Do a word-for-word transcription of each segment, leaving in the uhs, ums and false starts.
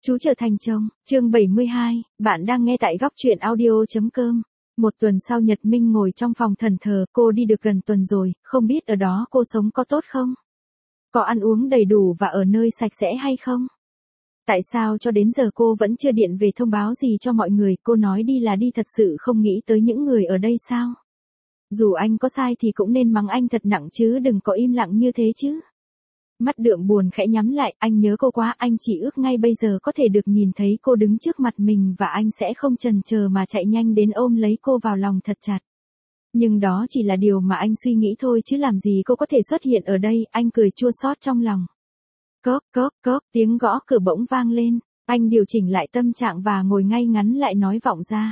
Chú trở thành chồng, chương bảy mươi hai, bạn đang nghe tại góc truyện audio.com. Một tuần sau Nhật Minh ngồi trong phòng thần thờ, cô đi được gần tuần rồi, không biết ở đó cô sống có tốt không? Có ăn uống đầy đủ và ở nơi sạch sẽ hay không? Tại sao cho đến giờ cô vẫn chưa điện về thông báo gì cho mọi người, cô nói đi là đi thật sự không nghĩ tới những người ở đây sao? Dù anh có sai thì cũng nên mắng anh thật nặng chứ đừng có im lặng như thế chứ. Mắt Đượm buồn khẽ nhắm lại, anh nhớ cô quá, anh chỉ ước ngay bây giờ có thể được nhìn thấy cô đứng trước mặt mình và anh sẽ không chần chờ mà chạy nhanh đến ôm lấy cô vào lòng thật chặt. Nhưng đó chỉ là điều mà anh suy nghĩ thôi chứ làm gì cô có thể xuất hiện ở đây, anh cười chua xót trong lòng. Cóp cóp cóp, tiếng gõ cửa bỗng vang lên, anh điều chỉnh lại tâm trạng và ngồi ngay ngắn lại nói vọng ra.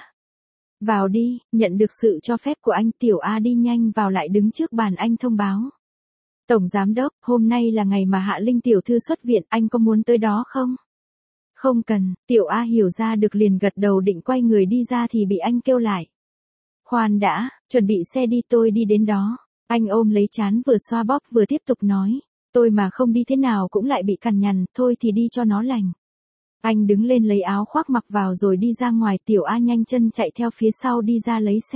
Vào đi, nhận được sự cho phép của anh, Tiểu A đi nhanh vào lại đứng trước bàn anh thông báo. Tổng Giám Đốc, hôm nay là ngày mà Hạ Linh tiểu thư xuất viện, anh có muốn tới đó không? Không cần, Tiểu A hiểu ra được liền gật đầu định quay người đi ra thì bị anh kêu lại. Khoan đã, chuẩn bị xe đi tôi đi đến đó. Anh ôm lấy trán vừa xoa bóp vừa tiếp tục nói. Tôi mà không đi thế nào cũng lại bị cằn nhằn, thôi thì đi cho nó lành. Anh đứng lên lấy áo khoác mặc vào rồi đi ra ngoài, Tiểu A nhanh chân chạy theo phía sau đi ra lấy xe.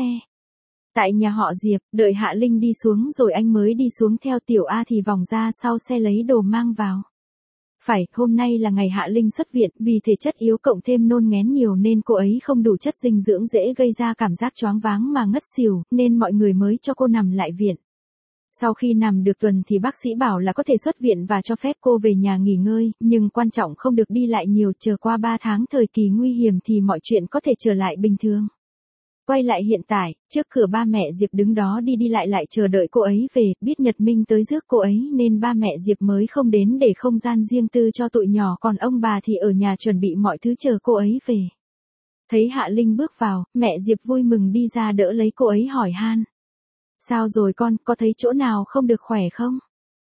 Tại nhà họ Diệp, đợi Hạ Linh đi xuống rồi anh mới đi xuống theo, Tiểu A thì vòng ra sau xe lấy đồ mang vào. Phải, hôm nay là ngày Hạ Linh xuất viện, vì thể chất yếu cộng thêm nôn nghén nhiều nên cô ấy không đủ chất dinh dưỡng dễ gây ra cảm giác choáng váng mà ngất xỉu, nên mọi người mới cho cô nằm lại viện. Sau khi nằm được tuần thì bác sĩ bảo là có thể xuất viện và cho phép cô về nhà nghỉ ngơi, nhưng quan trọng không được đi lại nhiều, chờ qua ba tháng thời kỳ nguy hiểm thì mọi chuyện có thể trở lại bình thường. Quay lại hiện tại, trước cửa ba mẹ Diệp đứng đó đi đi lại lại chờ đợi cô ấy về, biết Nhật Minh tới rước cô ấy nên ba mẹ Diệp mới không đến để không gian riêng tư cho tụi nhỏ, còn ông bà thì ở nhà chuẩn bị mọi thứ chờ cô ấy về. Thấy Hạ Linh bước vào, mẹ Diệp vui mừng đi ra đỡ lấy cô ấy hỏi han. Sao rồi con, có thấy chỗ nào không được khỏe không?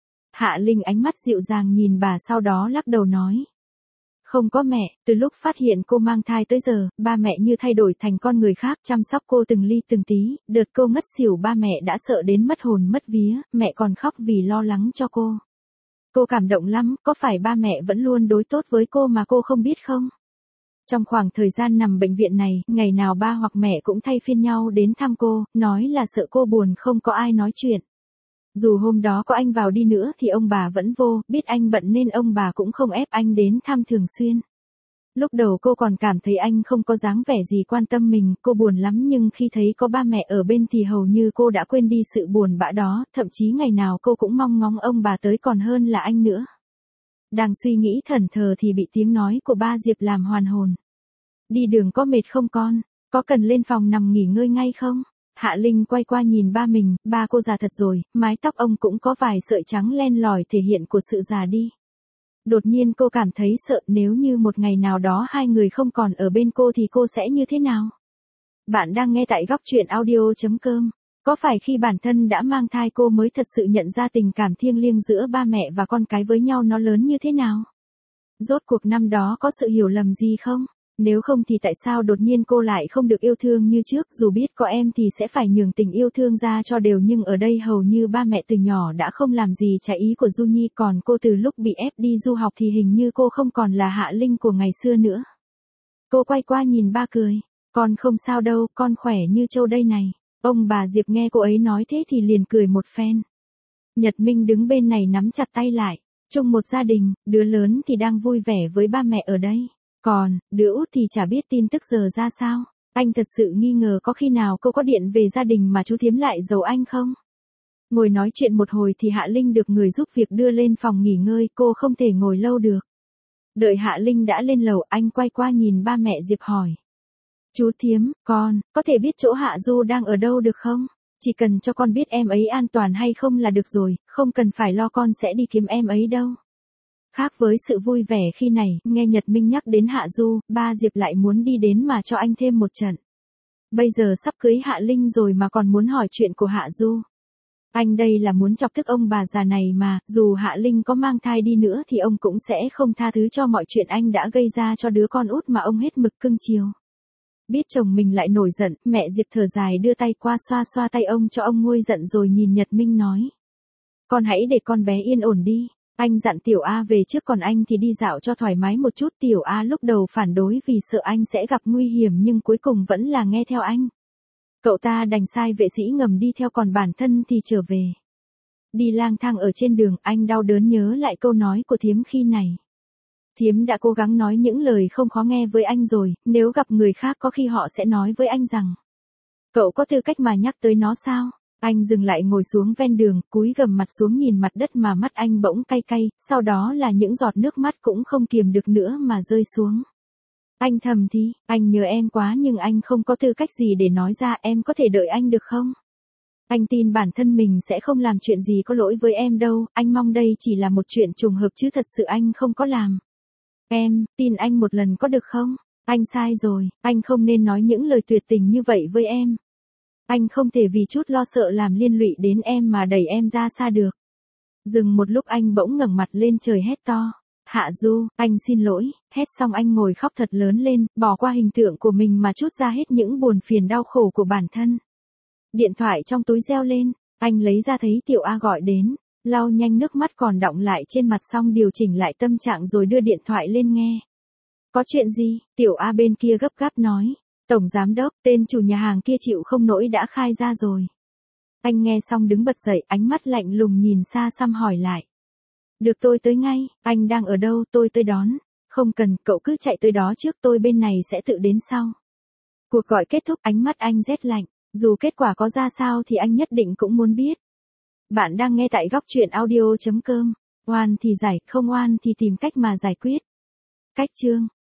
Hạ Linh ánh mắt dịu dàng nhìn bà sau đó lắc đầu nói. Không có mẹ, từ lúc phát hiện cô mang thai tới giờ, ba mẹ như thay đổi thành con người khác, chăm sóc cô từng ly từng tí, đợt cô ngất xỉu ba mẹ đã sợ đến mất hồn mất vía, mẹ còn khóc vì lo lắng cho cô. Cô cảm động lắm, có phải ba mẹ vẫn luôn đối tốt với cô mà cô không biết không? Trong khoảng thời gian nằm bệnh viện này, ngày nào ba hoặc mẹ cũng thay phiên nhau đến thăm cô, nói là sợ cô buồn không có ai nói chuyện. Dù hôm đó có anh vào đi nữa thì ông bà vẫn vô, biết anh bận nên ông bà cũng không ép anh đến thăm thường xuyên. Lúc đầu cô còn cảm thấy anh không có dáng vẻ gì quan tâm mình, cô buồn lắm nhưng khi thấy có ba mẹ ở bên thì hầu như cô đã quên đi sự buồn bã đó, thậm chí ngày nào cô cũng mong ngóng ông bà tới còn hơn là anh nữa. Đang suy nghĩ thẫn thờ thì bị tiếng nói của ba Diệp làm hoàn hồn. Đi đường có mệt không con? Có cần lên phòng nằm nghỉ ngơi ngay không? Hạ Linh quay qua nhìn ba mình, ba cô già thật rồi, mái tóc ông cũng có vài sợi trắng len lỏi thể hiện của sự già đi. Đột nhiên cô cảm thấy sợ, nếu như một ngày nào đó hai người không còn ở bên cô thì cô sẽ như thế nào? Bạn đang nghe tại góc truyện audio.com. Có phải khi bản thân đã mang thai cô mới thật sự nhận ra tình cảm thiêng liêng giữa ba mẹ và con cái với nhau nó lớn như thế nào? Rốt cuộc năm đó có sự hiểu lầm gì không? Nếu không thì tại sao đột nhiên cô lại không được yêu thương như trước, dù biết có em thì sẽ phải nhường tình yêu thương ra cho đều, nhưng ở đây hầu như ba mẹ từ nhỏ đã không làm gì trái ý của Du Nhi, còn cô từ lúc bị ép đi du học thì hình như cô không còn là Hạ Linh của ngày xưa nữa. Cô quay qua nhìn ba cười, con không sao đâu, con khỏe như trâu đây này. Ông bà Diệp nghe cô ấy nói thế thì liền cười một phen. Nhật Minh đứng bên này nắm chặt tay lại, chung một gia đình, đứa lớn thì đang vui vẻ với ba mẹ ở đây. Còn, đứa út thì chả biết tin tức giờ ra sao. Anh thật sự nghi ngờ có khi nào cô có điện về gia đình mà chú Thiếm lại giấu anh không? Ngồi nói chuyện một hồi thì Hạ Linh được người giúp việc đưa lên phòng nghỉ ngơi, cô không thể ngồi lâu được. Đợi Hạ Linh đã lên lầu, anh quay qua nhìn ba mẹ Diệp hỏi. Chú Thiếm, con, có thể biết chỗ Hạ Du đang ở đâu được không? Chỉ cần cho con biết em ấy an toàn hay không là được rồi, không cần phải lo con sẽ đi kiếm em ấy đâu. Khác với sự vui vẻ khi này, nghe Nhật Minh nhắc đến Hạ Du, ba Diệp lại muốn đi đến mà cho anh thêm một trận. Bây giờ sắp cưới Hạ Linh rồi mà còn muốn hỏi chuyện của Hạ Du. Anh đây là muốn chọc tức ông bà già này mà, dù Hạ Linh có mang thai đi nữa thì ông cũng sẽ không tha thứ cho mọi chuyện anh đã gây ra cho đứa con út mà ông hết mực cưng chiều. Biết chồng mình lại nổi giận, mẹ Diệp thở dài đưa tay qua xoa xoa tay ông cho ông nguôi giận rồi nhìn Nhật Minh nói. Con hãy để con bé yên ổn đi. Anh dặn Tiểu A về trước còn anh thì đi dạo cho thoải mái một chút. Tiểu A lúc đầu phản đối vì sợ anh sẽ gặp nguy hiểm nhưng cuối cùng vẫn là nghe theo anh. Cậu ta đành sai vệ sĩ ngầm đi theo còn bản thân thì trở về. Đi lang thang ở trên đường, anh đau đớn nhớ lại câu nói của Thiếm khi này. Thiếm đã cố gắng nói những lời không khó nghe với anh rồi, nếu gặp người khác có khi họ sẽ nói với anh rằng: cậu có tư cách mà nhắc tới nó sao? Anh dừng lại ngồi xuống ven đường, cúi gằm mặt xuống nhìn mặt đất mà mắt anh bỗng cay cay, sau đó là những giọt nước mắt cũng không kiềm được nữa mà rơi xuống. Anh thầm thì, anh nhớ em quá nhưng anh không có tư cách gì để nói ra, em có thể đợi anh được không? Anh tin bản thân mình sẽ không làm chuyện gì có lỗi với em đâu, anh mong đây chỉ là một chuyện trùng hợp chứ thật sự anh không có làm. Em, tin anh một lần có được không? Anh sai rồi, anh không nên nói những lời tuyệt tình như vậy với em. Anh không thể vì chút lo sợ làm liên lụy đến em mà đẩy em ra xa được. Dừng một lúc anh bỗng ngẩng mặt lên trời hét to: Hạ Du, anh xin lỗi. Hét xong anh ngồi khóc thật lớn lên, bỏ qua hình tượng của mình mà trút ra hết những buồn phiền đau khổ của bản thân. Điện thoại trong túi reo lên, anh lấy ra thấy Tiểu A gọi đến, lau nhanh nước mắt còn đọng lại trên mặt xong điều chỉnh lại tâm trạng rồi đưa điện thoại lên nghe. Có chuyện gì? Tiểu A bên kia gấp gáp nói. Tổng giám đốc, tên chủ nhà hàng kia chịu không nổi đã khai ra rồi. Anh nghe xong đứng bật dậy, ánh mắt lạnh lùng nhìn xa xăm hỏi lại. Được, tôi tới ngay. Anh đang ở đâu, tôi tới đón. Không cần, cậu cứ chạy tới đó trước, tôi bên này sẽ tự đến sau. Cuộc gọi kết thúc, ánh mắt anh rét lạnh. Dù kết quả có ra sao thì anh nhất định cũng muốn biết. Bạn đang nghe tại góc truyện audio chấm com. Oan thì giải, không oan thì tìm cách mà giải quyết. Cách chương